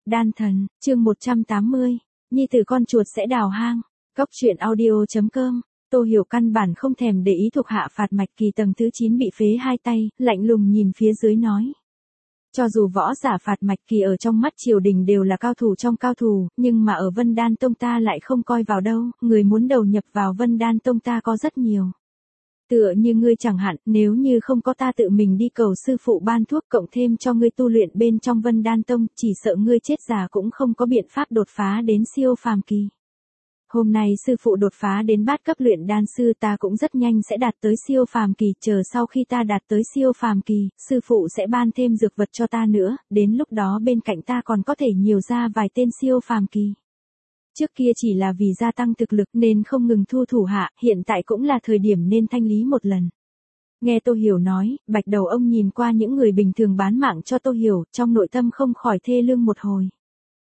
Đan thần, chương 180, nhi tử con chuột sẽ đào hang. Cóc truyện audio.com. Tô Hiểu căn bản không thèm để ý thuộc hạ Phạt Mạch Kỳ tầng thứ 9 bị phế hai tay, lạnh lùng nhìn phía dưới nói. Cho dù võ giả Phạt Mạch Kỳ ở trong mắt triều đình đều là cao thủ trong cao thủ, nhưng mà ở Vân Đan Tông ta lại không coi vào đâu, người muốn đầu nhập vào Vân Đan Tông ta có rất nhiều. Tựa như ngươi chẳng hạn, nếu như không có ta tự mình đi cầu sư phụ ban thuốc cộng thêm cho ngươi tu luyện bên trong Vân Đan Tông, chỉ sợ ngươi chết già cũng không có biện pháp đột phá đến siêu phàm kỳ. Hôm nay sư phụ đột phá đến bát cấp luyện đan sư, ta cũng rất nhanh sẽ đạt tới siêu phàm kỳ, chờ sau khi ta đạt tới siêu phàm kỳ, sư phụ sẽ ban thêm dược vật cho ta nữa, đến lúc đó bên cạnh ta còn có thể nhiều ra vài tên siêu phàm kỳ. Trước kia chỉ là vì gia tăng thực lực nên không ngừng thu thủ hạ, hiện tại cũng là thời điểm nên thanh lý một lần. Nghe Tô Hiểu nói, Bạch Đầu ông nhìn qua những người bình thường bán mạng cho Tô Hiểu, trong nội tâm không khỏi thê lương một hồi.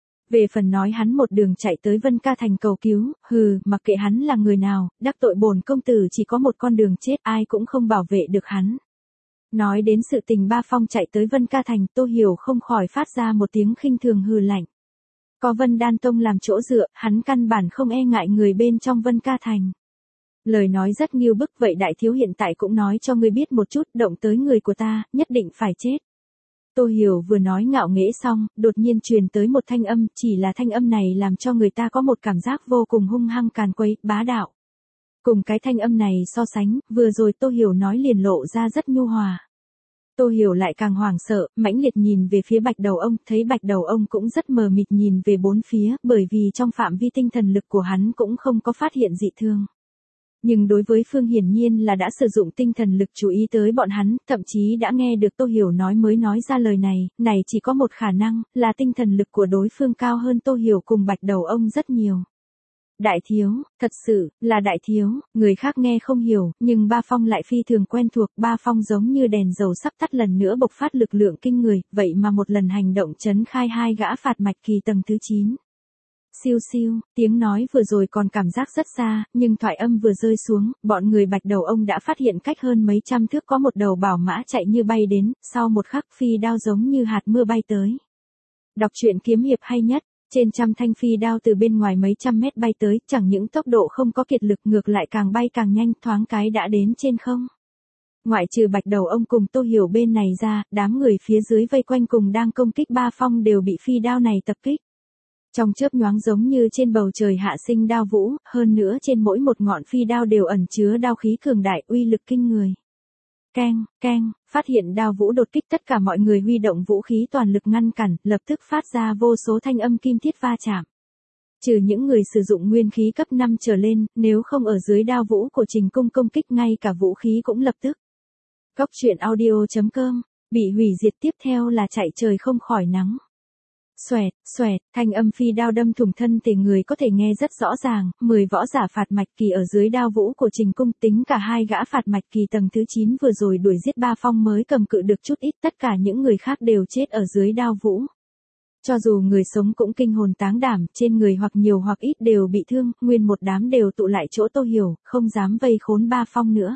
Về phần nói hắn một đường chạy tới Vân Ca Thành cầu cứu, mặc kệ hắn là người nào, đắc tội bổn công tử chỉ có một con đường chết, ai cũng không bảo vệ được hắn. Nói đến sự tình Ba Phong chạy tới Vân Ca Thành, Tô Hiểu không khỏi phát ra một tiếng khinh thường hừ lạnh. Có Vân Đan Tông làm chỗ dựa, hắn căn bản không e ngại người bên trong Vân Ca Thành. Lời nói rất nghiêu bức, vậy đại thiếu hiện tại cũng nói cho ngươi biết một chút, động tới người của ta, nhất định phải chết. Tô Hiểu vừa nói ngạo nghễ xong, đột nhiên truyền tới một thanh âm, chỉ là thanh âm này làm cho người ta có một cảm giác vô cùng hung hăng càn quấy, bá đạo. Cùng cái thanh âm này so sánh, vừa rồi Tô Hiểu nói liền lộ ra rất nhu hòa. Tô Hiểu lại càng hoảng sợ, mãnh liệt nhìn về phía Bạch Đầu ông, thấy Bạch Đầu ông cũng rất mờ mịt nhìn về bốn phía, bởi vì trong phạm vi tinh thần lực của hắn cũng không có phát hiện dị thương. Nhưng đối với Phương hiển nhiên là đã sử dụng tinh thần lực chú ý tới bọn hắn, thậm chí đã nghe được Tô Hiểu nói mới nói ra lời này chỉ có một khả năng, là tinh thần lực của đối phương cao hơn Tô Hiểu cùng Bạch Đầu ông rất nhiều. Đại thiếu, thật sự, là đại thiếu, người khác nghe không hiểu, nhưng Ba Phong lại phi thường quen thuộc, Ba Phong giống như đèn dầu sắp tắt lần nữa bộc phát lực lượng kinh người, vậy mà một lần hành động chấn khai hai gã Phạt Mạch Kỳ tầng thứ 9. Siêu siêu, tiếng nói vừa rồi còn cảm giác rất xa, nhưng thoại âm vừa rơi xuống, bọn người Bạch Đầu ông đã phát hiện cách hơn mấy trăm thước có một đầu bảo mã chạy như bay đến, sau một khắc phi đao giống như hạt mưa bay tới. Đọc truyện kiếm hiệp hay nhất. Trên trăm thanh phi đao từ bên ngoài mấy trăm mét bay tới, chẳng những tốc độ không có kiệt lực ngược lại càng bay càng nhanh, thoáng cái đã đến trên không. Ngoại trừ Bạch Đầu ông cùng Tô Hiểu bên này ra, đám người phía dưới vây quanh cùng đang công kích Ba Phong đều bị phi đao này tập kích. Trong chớp nhoáng giống như trên bầu trời hạ sinh đao vũ, hơn nữa trên mỗi một ngọn phi đao đều ẩn chứa đao khí cường đại, uy lực kinh người. Keng, keng, phát hiện đao vũ đột kích, tất cả mọi người huy động vũ khí toàn lực ngăn cản, lập tức phát ra vô số thanh âm kim thiết va chạm. Trừ những người sử dụng nguyên khí cấp 5 trở lên, nếu không ở dưới đao vũ của Trình Cung công kích ngay cả vũ khí cũng lập tức. Cóc truyện audio.com, bị hủy diệt tiếp theo là chạy trời không khỏi nắng. Xoẹt, xoẹt, thanh âm phi đao đâm thủng thân thể người có thể nghe rất rõ ràng, 10 võ giả Phạt Mạch Kỳ ở dưới đao vũ của Trình Cung, tính cả hai gã Phạt Mạch Kỳ tầng thứ 9 vừa rồi đuổi giết Ba Phong mới cầm cự được chút ít, tất cả những người khác đều chết ở dưới đao vũ. Cho dù người sống cũng kinh hồn táng đảm, trên người hoặc nhiều hoặc ít đều bị thương, nguyên một đám đều tụ lại chỗ Tô Hiểu, không dám vây khốn Ba Phong nữa.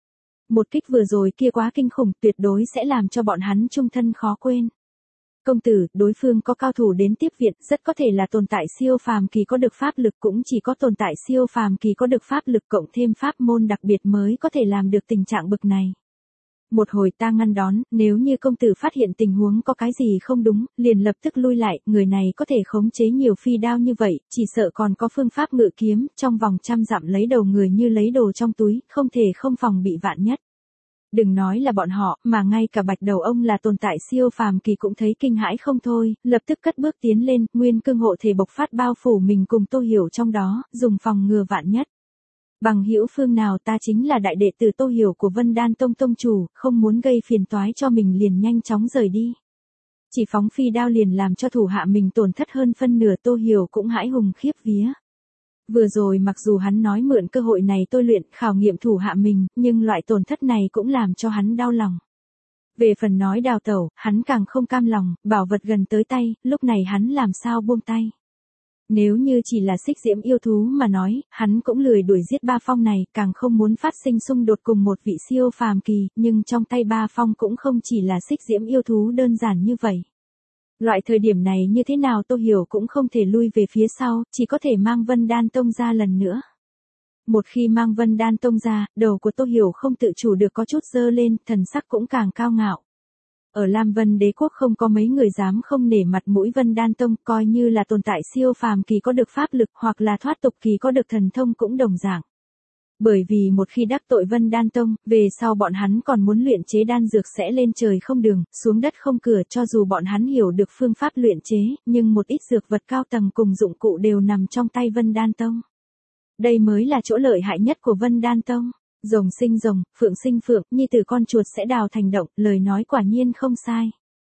Một kích vừa rồi kia quá kinh khủng, tuyệt đối sẽ làm cho bọn hắn chung thân khó quên. Công tử, đối phương có cao thủ đến tiếp viện, rất có thể là tồn tại siêu phàm kỳ có được pháp lực, cũng chỉ có tồn tại siêu phàm kỳ có được pháp lực cộng thêm pháp môn đặc biệt mới có thể làm được tình trạng bực này. Một hồi ta ngăn đón, nếu như công tử phát hiện tình huống có cái gì không đúng, liền lập tức lui lại, người này có thể khống chế nhiều phi đao như vậy, chỉ sợ còn có phương pháp ngự kiếm, trong vòng 100 dặm lấy đầu người như lấy đồ trong túi, không thể không phòng bị vạn nhất. Đừng nói là bọn họ, mà ngay cả Bạch Đầu ông là tồn tại siêu phàm kỳ cũng thấy kinh hãi không thôi, lập tức cất bước tiến lên, nguyên cương hộ thể bộc phát bao phủ mình cùng Tô Hiểu trong đó, dùng phòng ngừa vạn nhất. Bằng hữu phương nào, ta chính là đại đệ tử Tô Hiểu của Vân Đan Tông tông chủ, không muốn gây phiền toái cho mình liền nhanh chóng rời đi. Chỉ phóng phi đao liền làm cho thủ hạ mình tổn thất hơn phân nửa, Tô Hiểu cũng hãi hùng khiếp vía. Vừa rồi mặc dù hắn nói mượn cơ hội này tôi luyện khảo nghiệm thủ hạ mình, nhưng loại tổn thất này cũng làm cho hắn đau lòng. Về phần nói đào tẩu, hắn càng không cam lòng, bảo vật gần tới tay, lúc này hắn làm sao buông tay. Nếu như chỉ là xích diễm yêu thú mà nói, hắn cũng lười đuổi giết Ba Phong này, càng không muốn phát sinh xung đột cùng một vị siêu phàm kỳ, nhưng trong tay Ba Phong cũng không chỉ là xích diễm yêu thú đơn giản như vậy. Loại thời điểm này như thế nào Tô Hiểu cũng không thể lui về phía sau, chỉ có thể mang Vân Đan Tông ra lần nữa. Một khi mang Vân Đan Tông ra, đầu của Tô Hiểu không tự chủ được có chút dơ lên, thần sắc cũng càng cao ngạo. Ở Lam Vân Đế quốc không có mấy người dám không nể mặt mũi Vân Đan Tông, coi như là tồn tại siêu phàm kỳ có được pháp lực hoặc là thoát tục kỳ có được thần thông cũng đồng dạng. Bởi vì một khi đắc tội Vân Đan Tông, về sau bọn hắn còn muốn luyện chế đan dược sẽ lên trời không đường, xuống đất không cửa, cho dù bọn hắn hiểu được phương pháp luyện chế, nhưng một ít dược vật cao tầng cùng dụng cụ đều nằm trong tay Vân Đan Tông. Đây mới là chỗ lợi hại nhất của Vân Đan Tông. Rồng sinh rồng, phượng sinh phượng, nhi tử con chuột sẽ đào thành động, lời nói quả nhiên không sai.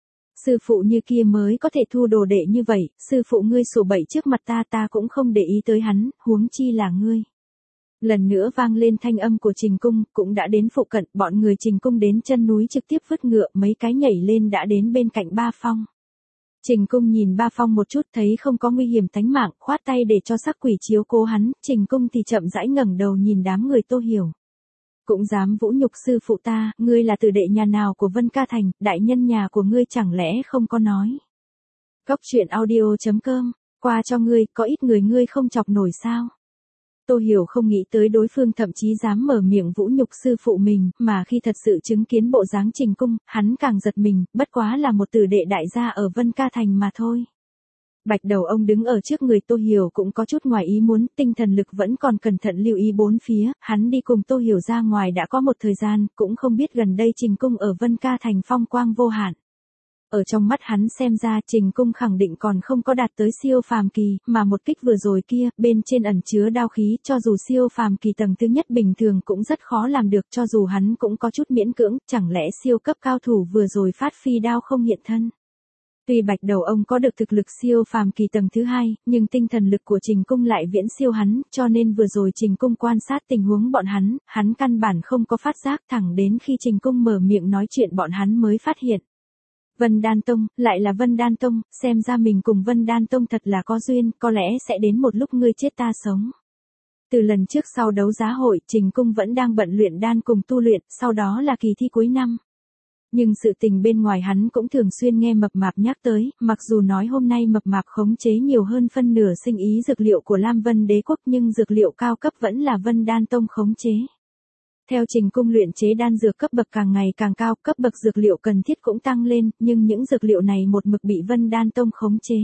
Sư phụ như kia mới có thể thu đồ đệ như vậy, sư phụ ngươi sổ bậy trước mặt ta cũng không để ý tới hắn, huống chi là ngươi. Lần nữa vang lên thanh âm của Trình Cung, cũng đã đến phụ cận, bọn người Trình Cung đến chân núi trực tiếp vứt ngựa, mấy cái nhảy lên đã đến bên cạnh Ba Phong. Trình Cung nhìn Ba Phong một chút thấy không có nguy hiểm tánh mạng, khoát tay để cho sắc quỷ chiếu cố hắn, Trình Cung thì chậm rãi ngẩng đầu nhìn đám người Tô Hiểu. Cũng dám vũ nhục sư phụ ta, ngươi là tử đệ nhà nào của Vân Ca Thành, đại nhân nhà của ngươi chẳng lẽ không có nói. Cóc truyện audio.com, qua cho ngươi, có ít người ngươi không chọc nổi sao. Tô Hiểu không nghĩ tới đối phương thậm chí dám mở miệng vũ nhục sư phụ mình, mà khi thật sự chứng kiến bộ dáng Trình Cung, hắn càng giật mình, bất quá là một tử đệ đại gia ở Vân Ca Thành mà thôi. Bạch đầu ông đứng ở trước người Tô Hiểu cũng có chút ngoài ý muốn, tinh thần lực vẫn còn cẩn thận lưu ý bốn phía, hắn đi cùng Tô Hiểu ra ngoài đã có một thời gian, cũng không biết gần đây Trình Cung ở Vân Ca Thành phong quang vô hạn. Ở trong mắt hắn xem ra Trình Cung khẳng định còn không có đạt tới siêu phàm kỳ, mà một kích vừa rồi kia, bên trên ẩn chứa đao khí, cho dù siêu phàm kỳ tầng thứ nhất bình thường cũng rất khó làm được, cho dù hắn cũng có chút miễn cưỡng, chẳng lẽ siêu cấp cao thủ vừa rồi phát phi đao không hiện thân. Tuy Bạch đầu ông có được thực lực siêu phàm kỳ tầng thứ hai, nhưng tinh thần lực của Trình Cung lại viễn siêu hắn, cho nên vừa rồi Trình Cung quan sát tình huống bọn hắn căn bản không có phát giác, thẳng đến khi Trình Cung mở miệng nói chuyện bọn hắn mới phát hiện. Vân Đan Tông, lại là Vân Đan Tông, xem ra mình cùng Vân Đan Tông thật là có duyên, có lẽ sẽ đến một lúc ngươi chết ta sống. Từ lần trước sau đấu giá hội, Trình Cung vẫn đang bận luyện đan cùng tu luyện, sau đó là kỳ thi cuối năm. Nhưng sự tình bên ngoài hắn cũng thường xuyên nghe Mập Mạp nhắc tới, mặc dù nói hôm nay Mập Mạp khống chế nhiều hơn phân nửa sinh ý dược liệu của Lam Vân Đế quốc nhưng dược liệu cao cấp vẫn là Vân Đan Tông khống chế. Theo Trình Cung luyện chế đan dược cấp bậc càng ngày càng cao, cấp bậc dược liệu cần thiết cũng tăng lên, nhưng những dược liệu này một mực bị Vân Đan Tông khống chế.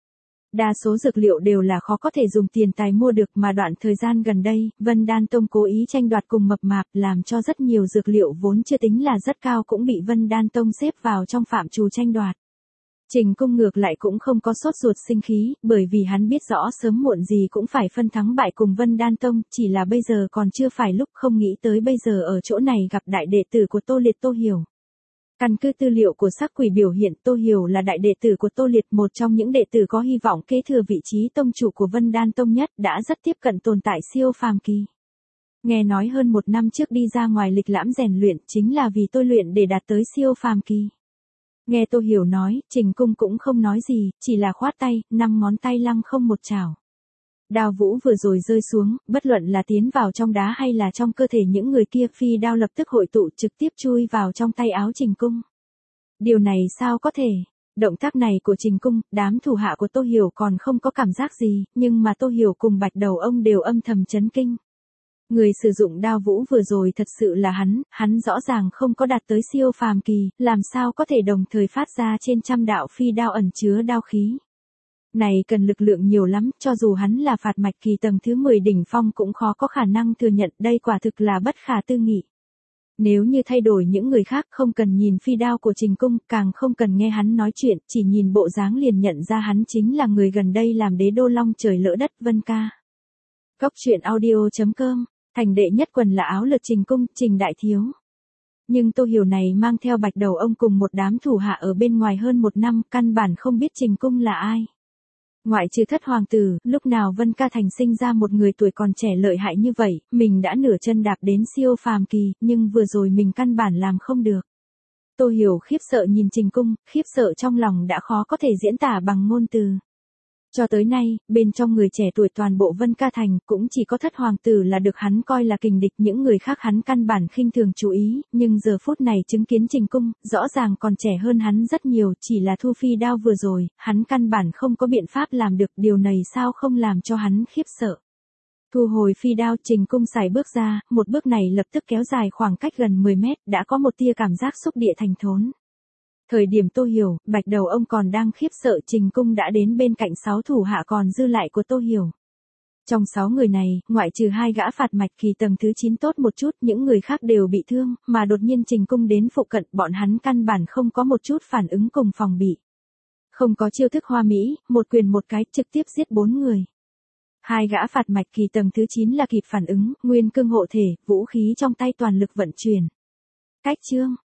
Đa số dược liệu đều là khó có thể dùng tiền tài mua được mà đoạn thời gian gần đây, Vân Đan Tông cố ý tranh đoạt cùng Mập Mạp làm cho rất nhiều dược liệu vốn chưa tính là rất cao cũng bị Vân Đan Tông xếp vào trong phạm trù tranh đoạt. Trình Cung ngược lại cũng không có sốt ruột sinh khí, bởi vì hắn biết rõ sớm muộn gì cũng phải phân thắng bại cùng Vân Đan Tông, chỉ là bây giờ còn chưa phải lúc, không nghĩ tới bây giờ ở chỗ này gặp đại đệ tử của Tô Liệt Tô Hiểu. Căn cứ tư liệu của sắc quỷ biểu hiện Tô Hiểu là đại đệ tử của Tô Liệt, một trong những đệ tử có hy vọng kế thừa vị trí tông chủ của Vân Đan Tông nhất, đã rất tiếp cận tồn tại siêu phàm kỳ. Nghe nói hơn một năm trước đi ra ngoài lịch lãm rèn luyện chính là vì tôi luyện để đạt tới siêu phàm kỳ. Nghe Tô Hiểu nói, Trình Cung cũng không nói gì, chỉ là khoát tay, 5 ngón tay lăng không một chảo. Đao vũ vừa rồi rơi xuống, bất luận là tiến vào trong đá hay là trong cơ thể những người kia, phi đao lập tức hội tụ trực tiếp chui vào trong tay áo Trình Cung. Điều này sao có thể? Động tác này của Trình Cung, đám thủ hạ của Tô Hiểu còn không có cảm giác gì, nhưng mà Tô Hiểu cùng Bạch đầu ông đều âm thầm chấn kinh. Người sử dụng đao vũ vừa rồi thật sự là hắn rõ ràng không có đạt tới siêu phàm kỳ, làm sao có thể đồng thời phát ra trên trăm đạo phi đao ẩn chứa đao khí. Này cần lực lượng nhiều lắm, cho dù hắn là phạt mạch kỳ tầng thứ 10 đỉnh phong cũng khó có khả năng thừa nhận, đây quả thực là bất khả tư nghị. Nếu như thay đổi những người khác không cần nhìn phi đao của Trình Cung, càng không cần nghe hắn nói chuyện, chỉ nhìn bộ dáng liền nhận ra hắn chính là người gần đây làm đế đô long trời lỡ đất Vân Ca. Cóc truyện audio.com, thành đệ nhất quần là áo lượt Trình Cung, Trình Đại Thiếu. Nhưng Tô Hiểu này mang theo Bạch đầu ông cùng một đám thủ hạ ở bên ngoài hơn một năm, căn bản không biết Trình Cung là ai. Ngoại trừ Thất hoàng tử, lúc nào Vân Ca Thành sinh ra một người tuổi còn trẻ lợi hại như vậy, mình đã nửa chân đạp đến siêu phàm kỳ, nhưng vừa rồi mình căn bản làm không được. Tô Hiểu khiếp sợ nhìn Trình Cung, khiếp sợ trong lòng đã khó có thể diễn tả bằng ngôn từ. Cho tới nay, bên trong người trẻ tuổi toàn bộ Vân Ca Thành cũng chỉ có Thất Hoàng tử là được hắn coi là kình địch, những người khác hắn căn bản khinh thường chú ý, nhưng giờ phút này chứng kiến Trình Cung, rõ ràng còn trẻ hơn hắn rất nhiều, chỉ là thu phi đao vừa rồi, hắn căn bản không có biện pháp làm được, điều này sao không làm cho hắn khiếp sợ. Thu hồi phi đao, Trình Cung sải bước ra, một bước này lập tức kéo dài khoảng cách gần 10 mét, đã có một tia cảm giác xúc địa thành thốn. Thời điểm Tô Hiểu, Bạch Đầu ông còn đang khiếp sợ, Trình Cung đã đến bên cạnh 6 thủ hạ còn dư lại của Tô Hiểu. Trong 6 người này, ngoại trừ 2 gã phạt mạch kỳ tầng thứ 9 tốt một chút, những người khác đều bị thương, mà đột nhiên Trình Cung đến phụ cận, bọn hắn căn bản không có một chút phản ứng cùng phòng bị. Không có chiêu thức hoa mỹ, một quyền một cái trực tiếp giết 4 người. 2 gã phạt mạch kỳ tầng thứ 9 là kịp phản ứng, nguyên cương hộ thể, vũ khí trong tay toàn lực vận chuyển. Cách chương